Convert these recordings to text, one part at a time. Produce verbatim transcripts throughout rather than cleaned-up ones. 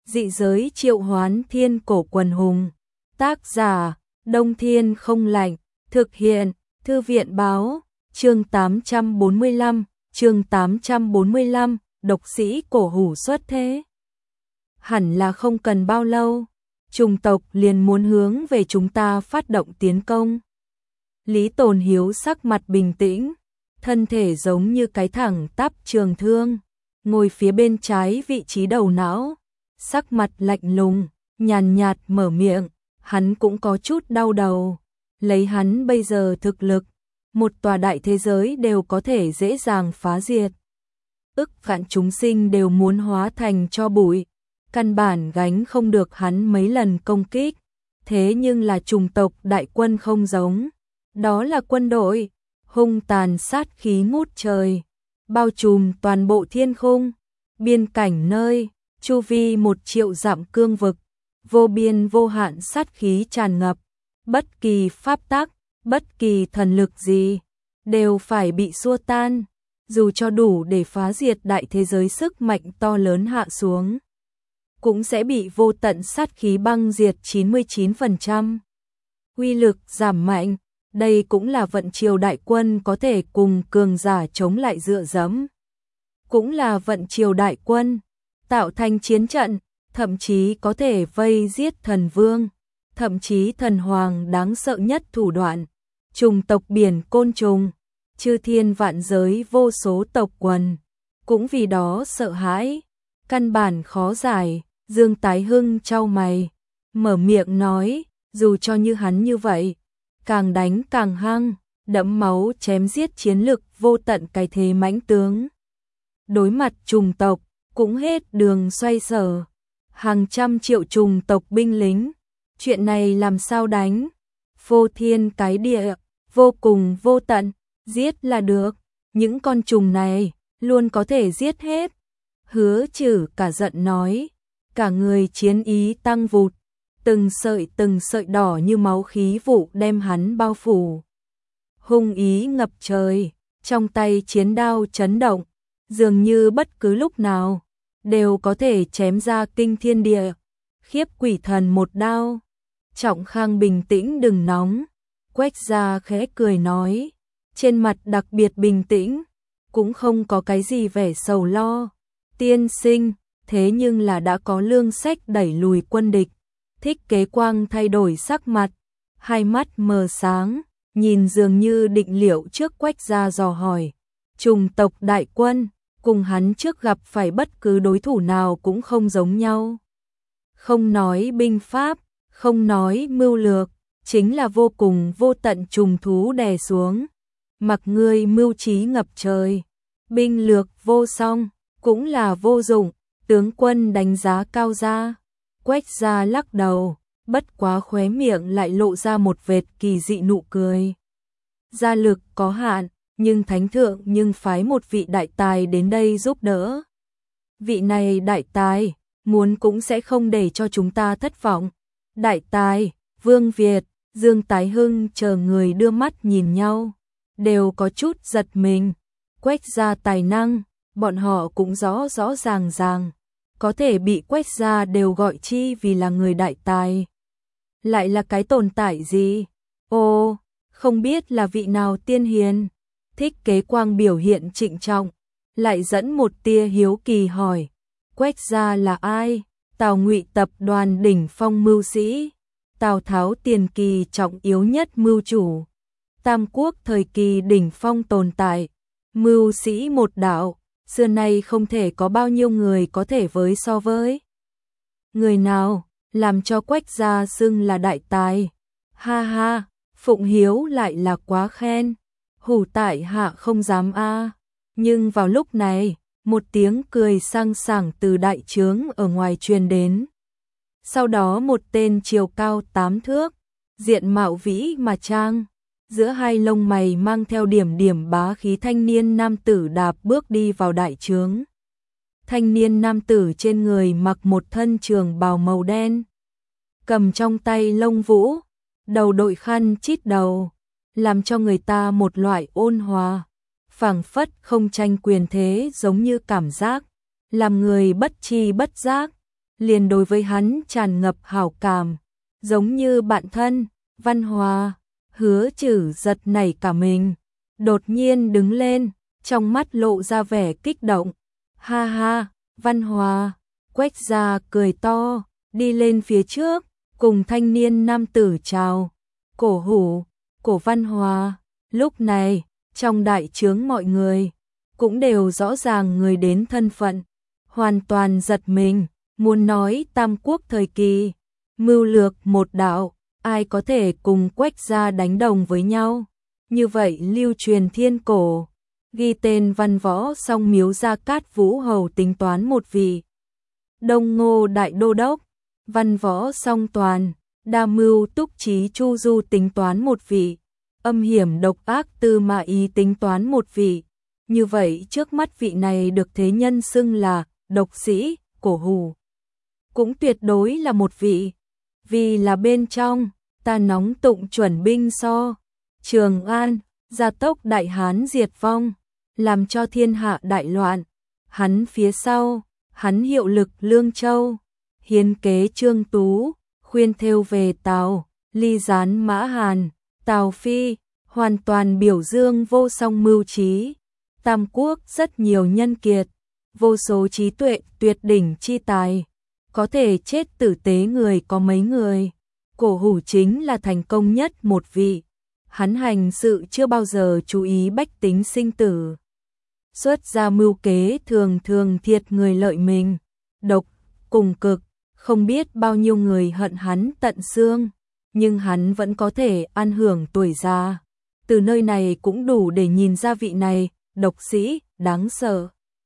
Dị giới triệu hoán thiên cổ quần hùng. Tác giả, Đông Thiên không lạnh. Thực hiện, Thư viện báo. Chương tám trăm bốn mươi lăm, chương tám trăm bốn mươi lăm, độc sĩ cổ hủ xuất thế. Hẳn là không cần bao lâu, chủng tộc liền muốn hướng về chúng ta phát động tiến công. Lý Tồn Hiếu sắc mặt bình tĩnh, thân thể giống như cái thẳng tắp trường thương, ngồi phía bên trái vị trí đầu não, sắc mặt lạnh lùng, nhàn nhạt mở miệng, hắn cũng có chút đau đầu, lấy hắn bây giờ thực lực, một tòa đại thế giới đều có thể dễ dàng phá diệt. Ức vạn chúng sinh đều muốn hóa thành tro bụi, căn bản gánh không được hắn mấy lần công kích, thế nhưng là chủng tộc đại quân không giống, đó là quân đội, hung tàn sát khí ngút trời, bao trùm toàn bộ thiên khung, biên cảnh nơi, chu vi một triệu dặm cương vực, vô biên vô hạn sát khí tràn ngập, bất kỳ pháp tắc, bất kỳ thần lực gì, đều phải bị xua tan, dù cho đủ để phá diệt đại thế giới sức mạnh to lớn hạ xuống, cũng sẽ bị vô tận sát khí băng diệt chín mươi chín phần trăm. Uy lực giảm mạnh, đây cũng là vận triều đại quân có thể cùng cường giả chống lại dựa dẫm. Cũng là vận triều đại quân, tạo thành chiến trận, thậm chí có thể vây giết thần vương, thậm chí thần hoàng đáng sợ nhất thủ đoạn. Trùng tộc biển côn trùng, chư thiên vạn giới vô số tộc quần, cũng vì đó sợ hãi, căn bản khó giải. Dương Tái Hưng chau mày, mở miệng nói, dù cho như hắn như vậy, càng đánh càng hăng, đẫm máu chém giết chiến lực vô tận cái thế mãnh tướng. Đối mặt trùng tộc, cũng hết đường xoay sở, hàng trăm triệu trùng tộc binh lính, chuyện này làm sao đánh, vô thiên cái địa, vô cùng vô tận, giết là được, những con trùng này, luôn có thể giết hết. Hứa Trừ cả giận nói, cả người chiến ý tăng vụt, từng sợi từng sợi đỏ như máu khí vụ đem hắn bao phủ. Hung ý ngập trời, trong tay chiến đao chấn động, dường như bất cứ lúc nào, đều có thể chém ra kinh thiên địa, khiếp quỷ thần một đao. Trọng Khang bình tĩnh đừng nóng, Quách Gia khẽ cười nói, trên mặt đặc biệt bình tĩnh, cũng không có cái gì vẻ sầu lo. Tiên sinh, thế nhưng là đã có lương sách đẩy lùi quân địch. Thích Kế Quang thay đổi sắc mặt, hai mắt mờ sáng, nhìn dường như định liệu trước Quách Gia dò hỏi. Trùng tộc đại quân, cùng hắn trước gặp phải bất cứ đối thủ nào cũng không giống nhau. Không nói binh pháp, không nói mưu lược, chính là vô cùng vô tận trùng thú đè xuống. Mặc ngươi mưu trí ngập trời, binh lược vô song, cũng là vô dụng. Tướng quân đánh giá cao ra, Quách Gia lắc đầu, bất quá khóe miệng lại lộ ra một vệt kỳ dị nụ cười. Gia lực có hạn, nhưng thánh thượng nhưng phái một vị đại tài đến đây giúp đỡ. Vị này đại tài, muốn cũng sẽ không để cho chúng ta thất vọng. Đại tài, Vương Việt, Dương Tái Hưng chờ người đưa mắt nhìn nhau, đều có chút giật mình. Quách Gia tài năng, bọn họ cũng rõ rõ ràng ràng. Có thể bị Quách Gia đều gọi chi vì là người đại tài. Lại là cái tồn tại gì? Ô, không biết là vị nào tiên hiền. Thích Kế Quang biểu hiện trịnh trọng, lại dẫn một tia hiếu kỳ hỏi. Quách Gia là ai? Tào Ngụy tập đoàn đỉnh phong mưu sĩ, Tào Tháo tiền kỳ trọng yếu nhất mưu chủ, Tam Quốc thời kỳ đỉnh phong tồn tại, mưu sĩ một đạo. Xưa nay không thể có bao nhiêu người có thể với so với. Người nào, làm cho Quách Gia xưng là đại tài. Ha ha, Phụng Hiếu lại là quá khen. Hủ tại hạ không dám a. Nhưng vào lúc này, một tiếng cười sang sảng từ đại trướng ở ngoài truyền đến. Sau đó một tên chiều cao tám thước, diện mạo vĩ mà trang, giữa hai lông mày mang theo điểm điểm bá khí thanh niên nam tử đạp bước đi vào đại trướng. Thanh niên nam tử trên người mặc một thân trường bào màu đen, cầm trong tay lông vũ, đầu đội khăn chít đầu, làm cho người ta một loại ôn hòa, phảng phất không tranh quyền thế giống như cảm giác, làm người bất tri bất giác, liền đối với hắn tràn ngập hảo cảm, giống như bạn thân. Văn Hòa, Hứa Trử giật nảy cả mình, đột nhiên đứng lên, trong mắt lộ ra vẻ kích động. Ha ha, Văn Hòa, Quách Gia cười to, đi lên phía trước, cùng thanh niên nam tử chào. Cổ Hủ, Cổ Văn Hòa. Lúc này, trong đại trướng mọi người cũng đều rõ ràng người đến thân phận, hoàn toàn giật mình, muốn nói Tam Quốc thời kỳ, mưu lược một đạo, ai có thể cùng Quách Gia đánh đồng với nhau. Như vậy lưu truyền thiên cổ, ghi tên văn võ song miếu Gia Cát Vũ Hầu tính toán một vị. Đông Ngô Đại Đô Đốc, văn võ song toàn, đa mưu túc trí Chu Du tính toán một vị. Âm hiểm độc ác Tư Mã Ý tính toán một vị. Như vậy trước mắt vị này được thế nhân xưng là độc sĩ, Cổ Hủ, cũng tuyệt đối là một vị. Vì là bên trong, ta nóng tụng chuẩn binh so, Trường An, gia tốc Đại Hán diệt vong, làm cho thiên hạ đại loạn. Hắn phía sau, hắn hiệu lực Lương Châu, hiến kế Trương Tú, khuyên thêu về Tào, ly gián Mã Hàn, Tào Phi, hoàn toàn biểu dương vô song mưu trí. Tam Quốc rất nhiều nhân kiệt, vô số trí tuệ tuyệt đỉnh chi tài, có thể chết tử tế người có mấy người. Cổ Hủ chính là thành công nhất một vị. Hắn hành sự chưa bao giờ chú ý bách tính sinh tử, xuất ra mưu kế thường thường thiệt người lợi mình, độc, cùng cực, không biết bao nhiêu người hận hắn tận xương, nhưng hắn vẫn có thể ăn hưởng tuổi già. Từ nơi này cũng đủ để nhìn ra vị này, độc sĩ, đáng sợ.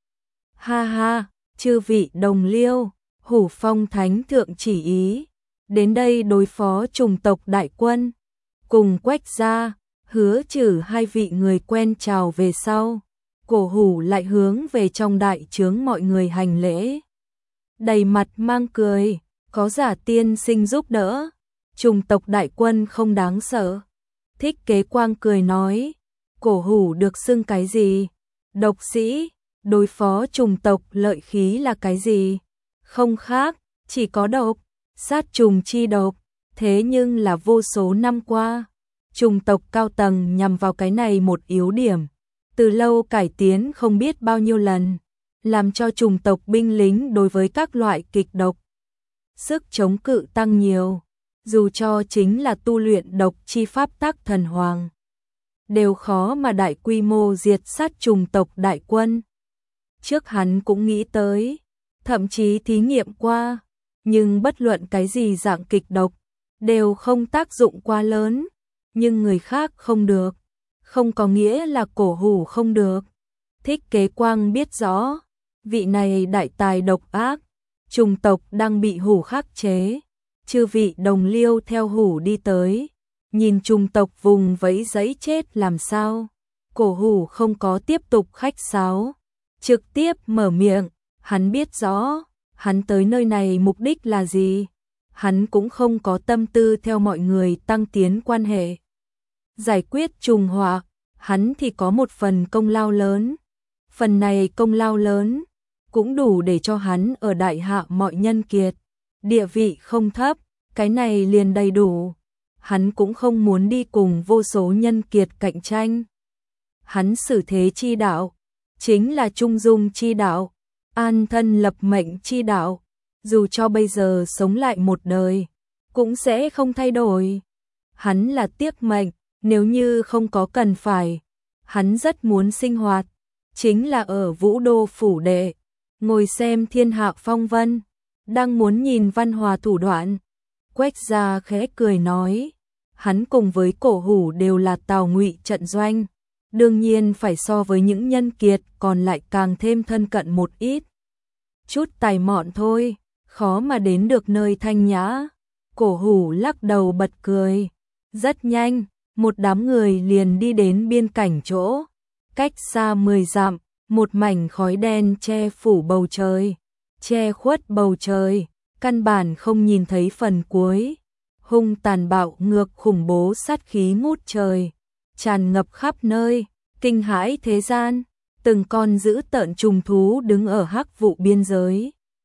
Ha ha, chư vị đồng liêu, Hủ Phong Thánh Thượng chỉ ý, đến đây đối phó chủng tộc đại quân. Cùng Quách Gia, Hứa Trử hai vị người quen chào về sau, Cổ Hủ lại hướng về trong đại trướng mọi người hành lễ. Đầy mặt mang cười, có Giả tiên sinh giúp đỡ, chủng tộc đại quân không đáng sợ. Thích Kế Quang cười nói, Cổ Hủ được xưng cái gì? Độc sĩ, đối phó chủng tộc lợi khí là cái gì? Không khác, chỉ có độc, sát trùng chi độc. Thế nhưng là vô số năm qua, chủng tộc cao tầng nhằm vào cái này một yếu điểm, từ lâu cải tiến không biết bao nhiêu lần, làm cho chủng tộc binh lính đối với các loại kịch độc sức chống cự tăng nhiều, dù cho chính là tu luyện độc chi pháp tắc thần hoàng, đều khó mà đại quy mô diệt sát chủng tộc đại quân. Trước hắn cũng nghĩ tới, thậm chí thí nghiệm qua, nhưng bất luận cái gì dạng kịch độc đều không tác dụng quá lớn, nhưng người khác không được, không có nghĩa là Cổ Hủ không được. Thích Kế Quang biết rõ, vị này đại tài độc ác, chủng tộc đang bị Hủ khắc chế. Chư vị đồng liêu theo Hủ đi tới, nhìn chủng tộc vùng vẫy giấy chết làm sao. Cổ Hủ không có tiếp tục khách sáo, trực tiếp mở miệng, hắn biết rõ, hắn tới nơi này mục đích là gì. Hắn cũng không có tâm tư theo mọi người tăng tiến quan hệ. Giải quyết trùng họa, hắn thì có một phần công lao lớn. Phần này công lao lớn, cũng đủ để cho hắn ở đại hạ mọi nhân kiệt. Địa vị không thấp, cái này liền đầy đủ. Hắn cũng không muốn đi cùng vô số nhân kiệt cạnh tranh. Hắn xử thế chi đạo, chính là trung dung chi đạo, an thân lập mệnh chi đạo. Dù cho bây giờ sống lại một đời, cũng sẽ không thay đổi. Hắn là tiếc mệnh, nếu như không có cần phải. Hắn rất muốn sinh hoạt, chính là ở Vũ Đô phủ đệ, ngồi xem thiên hạ phong vân, đang muốn nhìn Văn Hòa thủ đoạn. Quách Gia khẽ cười nói, hắn cùng với Cổ Hủ đều là Tào Ngụy trận doanh, đương nhiên phải so với những nhân kiệt còn lại càng thêm thân cận một ít. Chút tài mọn thôi, khó mà đến được nơi thanh nhã. Cổ Hủ lắc đầu bật cười. Rất nhanh, một đám người liền đi đến biên cảnh chỗ. Cách xa mười dặm, một mảnh khói đen che phủ bầu trời, che khuất bầu trời, căn bản không nhìn thấy phần cuối. Hung tàn bạo ngược khủng bố sát khí ngút trời, tràn ngập khắp nơi, kinh hãi thế gian. Từng con dữ tợn trùng thú đứng ở hắc vụ biên giới,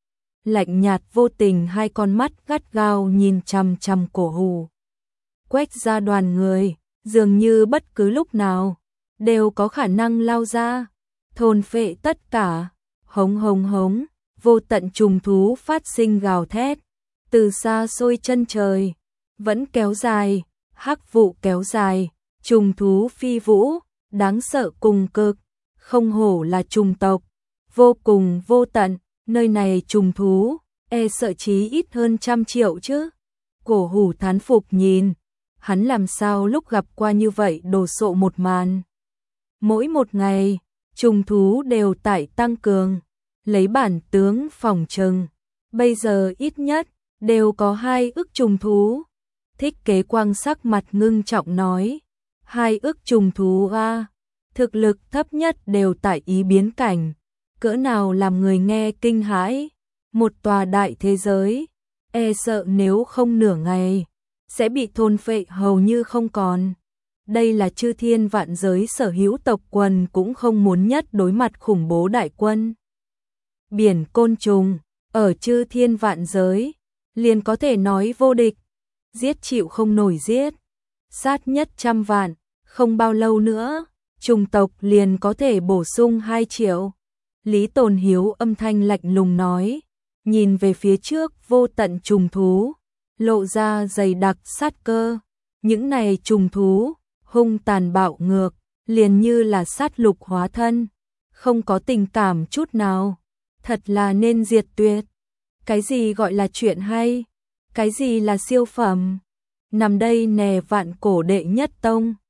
lạnh nhạt vô tình, hai con mắt gắt gao nhìn chằm chằm Cổ Hủ. Quách ra đoàn người, dường như bất cứ lúc nào đều có khả năng lao ra, thôn phệ tất cả. Hống hống hống, vô tận trùng thú phát sinh gào thét, từ xa xôi chân trời, vẫn kéo dài, hắc vụ kéo dài, trùng thú phi vũ, đáng sợ cùng cực, không hổ là trùng tộc, vô cùng vô tận, nơi này trùng thú, e sợ chí ít hơn trăm triệu chứ. Cổ Hủ thán phục nhìn, hắn làm sao lúc gặp qua như vậy đồ sộ một màn. Mỗi một ngày, trùng thú đều tại tăng cường, lấy bản tướng phòng trừng, bây giờ ít nhất đều có hai ức trùng thú. Thích Kế Quang sắc mặt ngưng trọng nói, hai ức trùng thú a, thực lực thấp nhất đều tại ý biến cảnh, cỡ nào làm người nghe kinh hãi. Một tòa đại thế giới, e sợ nếu không nửa ngày sẽ bị thôn phệ hầu như không còn. Đây là chư thiên vạn giới sở hữu tộc quần cũng không muốn nhất đối mặt khủng bố đại quân. Biển côn trùng, ở chư thiên vạn giới, liền có thể nói vô địch, giết chịu không nổi giết, sát nhất trăm vạn, không bao lâu nữa, trùng tộc liền có thể bổ sung hai triệu. Lý Tồn Hiếu âm thanh lạnh lùng nói, nhìn về phía trước vô tận trùng thú, lộ ra dày đặc sát cơ. Những này trùng thú, hung tàn bạo ngược, liền như là sát lục hóa thân, không có tình cảm chút nào, thật là nên diệt tuyệt. Cái gì gọi là chuyện hay? Cái gì là siêu phẩm? Nằm đây nè vạn cổ đệ nhất tông,